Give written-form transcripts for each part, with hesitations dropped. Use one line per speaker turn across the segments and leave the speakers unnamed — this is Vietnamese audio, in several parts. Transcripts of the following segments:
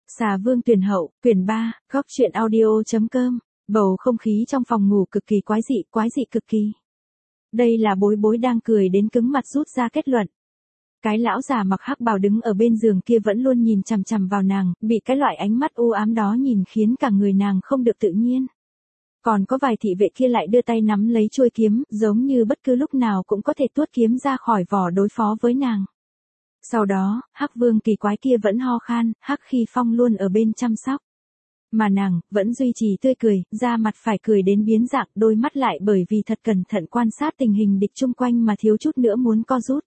Xà Vương tuyển hậu, quyển 3, góc truyện audio.com. Bầu không khí trong phòng ngủ cực kỳ quái dị cực kỳ. Đây là Bối Bối đang cười đến cứng mặt rút ra kết luận. Cái lão già mặc hắc bào đứng ở bên giường kia vẫn luôn nhìn chằm chằm vào nàng, bị cái loại ánh mắt u ám đó nhìn khiến cả người nàng không được tự nhiên. Còn có vài thị vệ kia lại đưa tay nắm lấy chuôi kiếm, giống như bất cứ lúc nào cũng có thể tuốt kiếm ra khỏi vỏ đối phó với nàng. Sau đó, Hắc Vương kỳ quái kia vẫn ho khan, Hắc Khi Phong luôn ở bên chăm sóc. Mà nàng, vẫn duy trì tươi cười, da mặt phải cười đến biến dạng, đôi mắt lại bởi vì thật cẩn thận quan sát tình hình địch chung quanh mà thiếu chút nữa muốn co rút.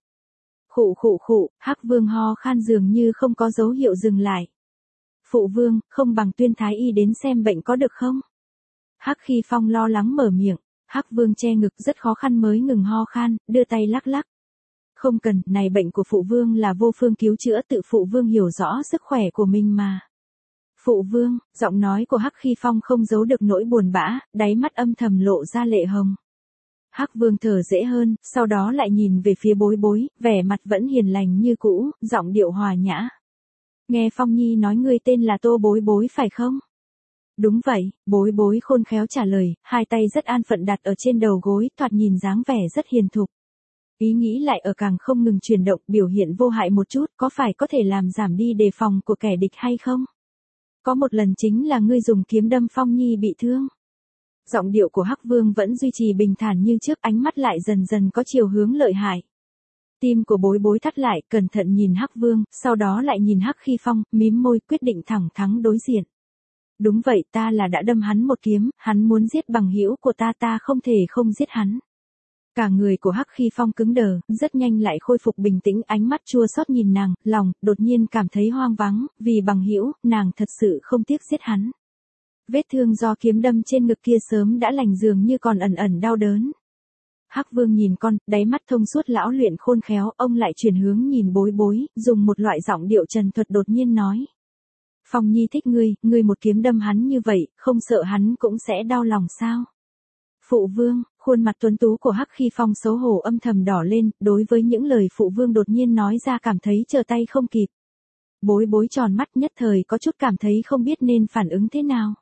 Khụ, Hắc Vương ho khan dường như không có dấu hiệu dừng lại. Phụ vương, không bằng tuyên thái y đến xem bệnh có được không? Hắc Khi Phong lo lắng mở miệng, Hắc Vương che ngực rất khó khăn mới ngừng ho khan, đưa tay lắc lắc. Không cần, này bệnh của phụ vương là vô phương cứu chữa, tự phụ vương hiểu rõ sức khỏe của mình mà. Phụ vương, giọng nói của Hắc Khi Phong không giấu được nỗi buồn bã, đáy mắt âm thầm lộ ra lệ hồng. Hắc Vương thở dễ hơn, sau đó lại nhìn về phía Bối Bối, vẻ mặt vẫn hiền lành như cũ, giọng điệu hòa nhã. Nghe Phong Nhi nói ngươi tên là Tô Bối Bối phải không? Đúng vậy, Bối Bối khôn khéo trả lời, hai tay rất an phận đặt ở trên đầu gối, thoạt nhìn dáng vẻ rất hiền thục. Ý nghĩ lại ở càng không ngừng chuyển động, biểu hiện vô hại một chút, có phải có thể làm giảm đi đề phòng của kẻ địch hay không? Có một lần chính là ngươi dùng kiếm đâm Phong Nhi bị thương. Giọng điệu của Hắc Vương vẫn duy trì bình thản như trước, ánh mắt lại dần dần có chiều hướng lợi hại. Tim của Bối Bối thắt lại, cẩn thận nhìn Hắc Vương, sau đó lại nhìn Hắc Khi Phong, mím môi quyết định thẳng thắn đối diện. Đúng vậy, ta là đã đâm hắn một kiếm, hắn muốn giết bằng hữu của ta không thể không giết hắn. Cả người của Hắc Khi Phong cứng đờ, rất nhanh lại khôi phục bình tĩnh, ánh mắt chua xót nhìn nàng, lòng đột nhiên cảm thấy hoang vắng, vì bằng hữu, nàng thật sự không tiếc giết hắn. Vết thương do kiếm đâm trên ngực kia sớm đã lành, dường như còn ẩn ẩn đau đớn. Hắc Vương nhìn con, đáy mắt thông suốt lão luyện khôn khéo, ông lại chuyển hướng nhìn Bối Bối, dùng một loại giọng điệu trần thuật đột nhiên nói. Phong Nhi thích ngươi một kiếm đâm hắn như vậy, không sợ hắn cũng sẽ đau lòng sao? Phụ vương, khuôn mặt tuấn tú của Hắc Khi Phong xấu hổ âm thầm đỏ lên, đối với những lời phụ vương đột nhiên nói ra cảm thấy trở tay không kịp. Bối Bối tròn mắt, nhất thời có chút cảm thấy không biết nên phản ứng thế nào.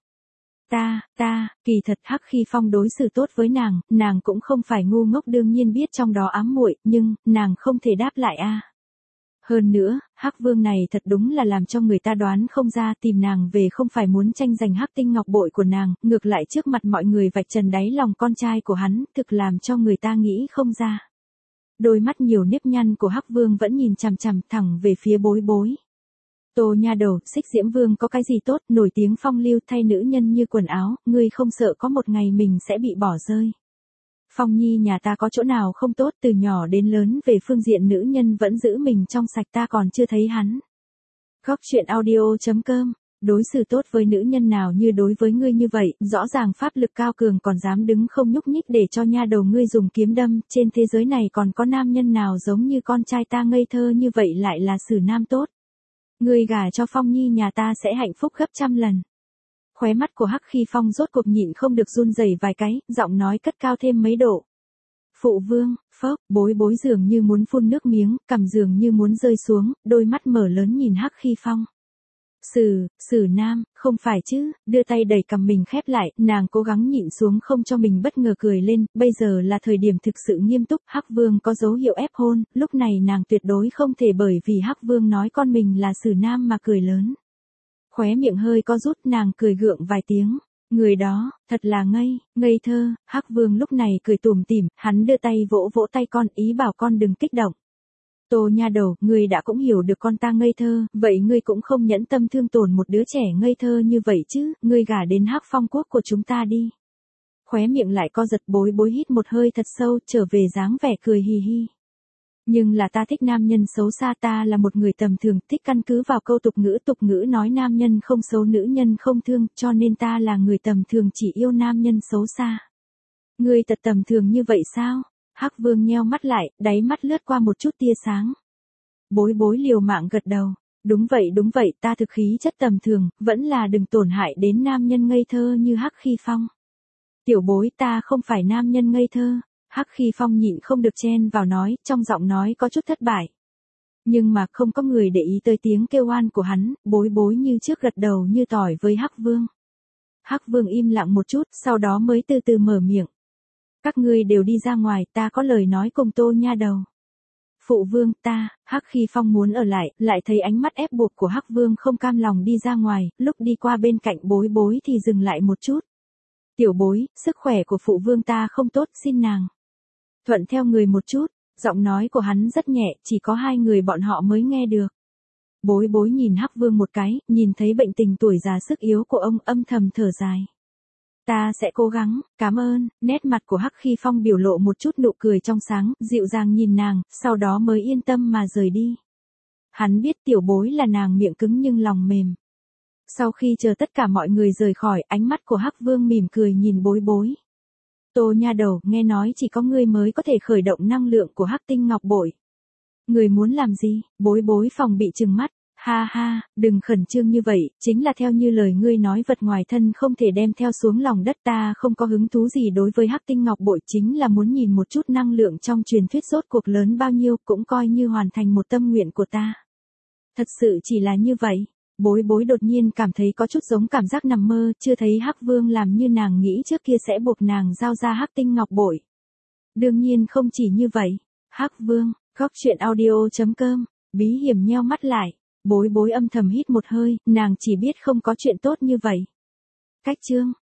Kỳ thật Hắc Khi Phong đối xử tốt với nàng cũng không phải ngu ngốc, đương nhiên biết trong đó ám muội, nhưng, nàng không thể đáp lại a. Hơn nữa, Hắc Vương này thật đúng là làm cho người ta đoán không ra, tìm nàng về không phải muốn tranh giành Hắc Tinh Ngọc Bội của nàng, ngược lại trước mặt mọi người vạch trần đáy lòng con trai của hắn, thực làm cho người ta nghĩ không ra. Đôi mắt nhiều nếp nhăn của Hắc Vương vẫn nhìn chằm chằm thẳng về phía Bối Bối. Tô nha đầu, Xích Diễm Vương có cái gì tốt, nổi tiếng phong lưu thay nữ nhân như quần áo, ngươi không sợ có một ngày mình sẽ bị bỏ rơi. Phong Nhi nhà ta có chỗ nào không tốt, từ nhỏ đến lớn về phương diện nữ nhân vẫn giữ mình trong sạch, ta còn chưa thấy hắn. Góc truyện audio.com. Đối xử tốt với nữ nhân nào như đối với ngươi như vậy, rõ ràng pháp lực cao cường còn dám đứng không nhúc nhích để cho nha đầu ngươi dùng kiếm đâm, trên thế giới này còn có nam nhân nào giống như con trai ta ngây thơ như vậy lại là xử nam tốt. Ngươi gả cho Phong Nhi nhà ta sẽ hạnh phúc gấp trăm lần. Khóe mắt của Hắc Khi Phong rốt cuộc nhịn không được run rẩy vài cái, giọng nói cất cao thêm mấy độ. Phụ vương, phốc, Bối Bối dường như muốn phun nước miếng, cằm dường như muốn rơi xuống, đôi mắt mở lớn nhìn Hắc Khi Phong. Xử nam, không phải chứ, đưa tay đẩy cằm mình khép lại, nàng cố gắng nhịn xuống không cho mình bất ngờ cười lên, bây giờ là thời điểm thực sự nghiêm túc, Hắc Vương có dấu hiệu ép hôn, lúc này nàng tuyệt đối không thể bởi vì Hắc Vương nói con mình là xử nam mà cười lớn. Khóe miệng hơi co rút, nàng cười gượng vài tiếng. Người đó, thật là ngây thơ. Hắc Vương lúc này cười tủm tỉm, hắn đưa tay vỗ vỗ tay con, ý bảo con đừng kích động. Tô nha đầu, ngươi đã cũng hiểu được con ta ngây thơ, vậy ngươi cũng không nhẫn tâm thương tổn một đứa trẻ ngây thơ như vậy chứ, ngươi gả đến Hắc Phong quốc của chúng ta đi. Khóe miệng lại co giật, Bối Bối hít một hơi thật sâu, trở về dáng vẻ cười hì hì. Nhưng là ta thích nam nhân xấu xa, ta là một người tầm thường, thích căn cứ vào câu tục ngữ nói nam nhân không xấu nữ nhân không thương, cho nên ta là người tầm thường chỉ yêu nam nhân xấu xa. Ngươi thật tầm thường như vậy sao? Hắc Vương nheo mắt lại, đáy mắt lướt qua một chút tia sáng. Bối Bối liều mạng gật đầu. Đúng vậy, ta thực khí chất tầm thường, vẫn là đừng tổn hại đến nam nhân ngây thơ như Hắc Khi Phong. Tiểu Bối, ta không phải nam nhân ngây thơ. Hắc Khi Phong nhịn không được chen vào nói, trong giọng nói có chút thất bại. Nhưng mà không có người để ý tới tiếng kêu oan của hắn, bối bối như trước gật đầu như tỏi với Hắc Vương. Hắc Vương im lặng một chút, sau đó mới từ từ mở miệng. Các ngươi đều đi ra ngoài, ta có lời nói cùng Tô nha đầu. Phụ vương, ta, Hắc Khi Phong muốn ở lại thấy ánh mắt ép buộc của Hắc Vương không cam lòng đi ra ngoài, lúc đi qua bên cạnh bối bối thì dừng lại một chút. Tiểu bối, sức khỏe của phụ vương ta không tốt, xin nàng thuận theo người một chút. Giọng nói của hắn rất nhẹ, chỉ có hai người bọn họ mới nghe được. Bối bối nhìn Hắc Vương một cái, nhìn thấy bệnh tình tuổi già sức yếu của ông, âm thầm thở dài. Ta sẽ cố gắng, cảm ơn. Nét mặt của Hắc Khi Phong biểu lộ một chút nụ cười trong sáng, dịu dàng nhìn nàng, sau đó mới yên tâm mà rời đi. Hắn biết tiểu bối là nàng miệng cứng nhưng lòng mềm. Sau khi chờ tất cả mọi người rời khỏi, ánh mắt của Hắc Vương mỉm cười nhìn bối bối. Tô nha đầu, nghe nói chỉ có ngươi mới có thể khởi động năng lượng của Hắc Tinh Ngọc Bội. Ngươi muốn làm gì? Bối bối phòng bị trừng mắt. Ha ha, đừng khẩn trương như vậy, chính là theo như lời ngươi nói vật ngoài thân không thể đem theo xuống lòng đất, ta không có hứng thú gì đối với Hắc Tinh Ngọc Bội, chính là muốn nhìn một chút năng lượng trong truyền thuyết rốt cuộc lớn bao nhiêu, cũng coi như hoàn thành một tâm nguyện của ta. Thật sự chỉ là như vậy. Bối bối đột nhiên cảm thấy có chút giống cảm giác nằm mơ, chưa thấy Hắc Vương làm như nàng nghĩ trước kia sẽ buộc nàng giao ra Hắc Tinh Ngọc Bội. Đương nhiên không chỉ như vậy. Hắc Vương, góc truyện audio.com, bí hiểm nheo mắt lại. Bối bối âm thầm hít một hơi, nàng chỉ biết không có chuyện tốt như vậy. Cách chương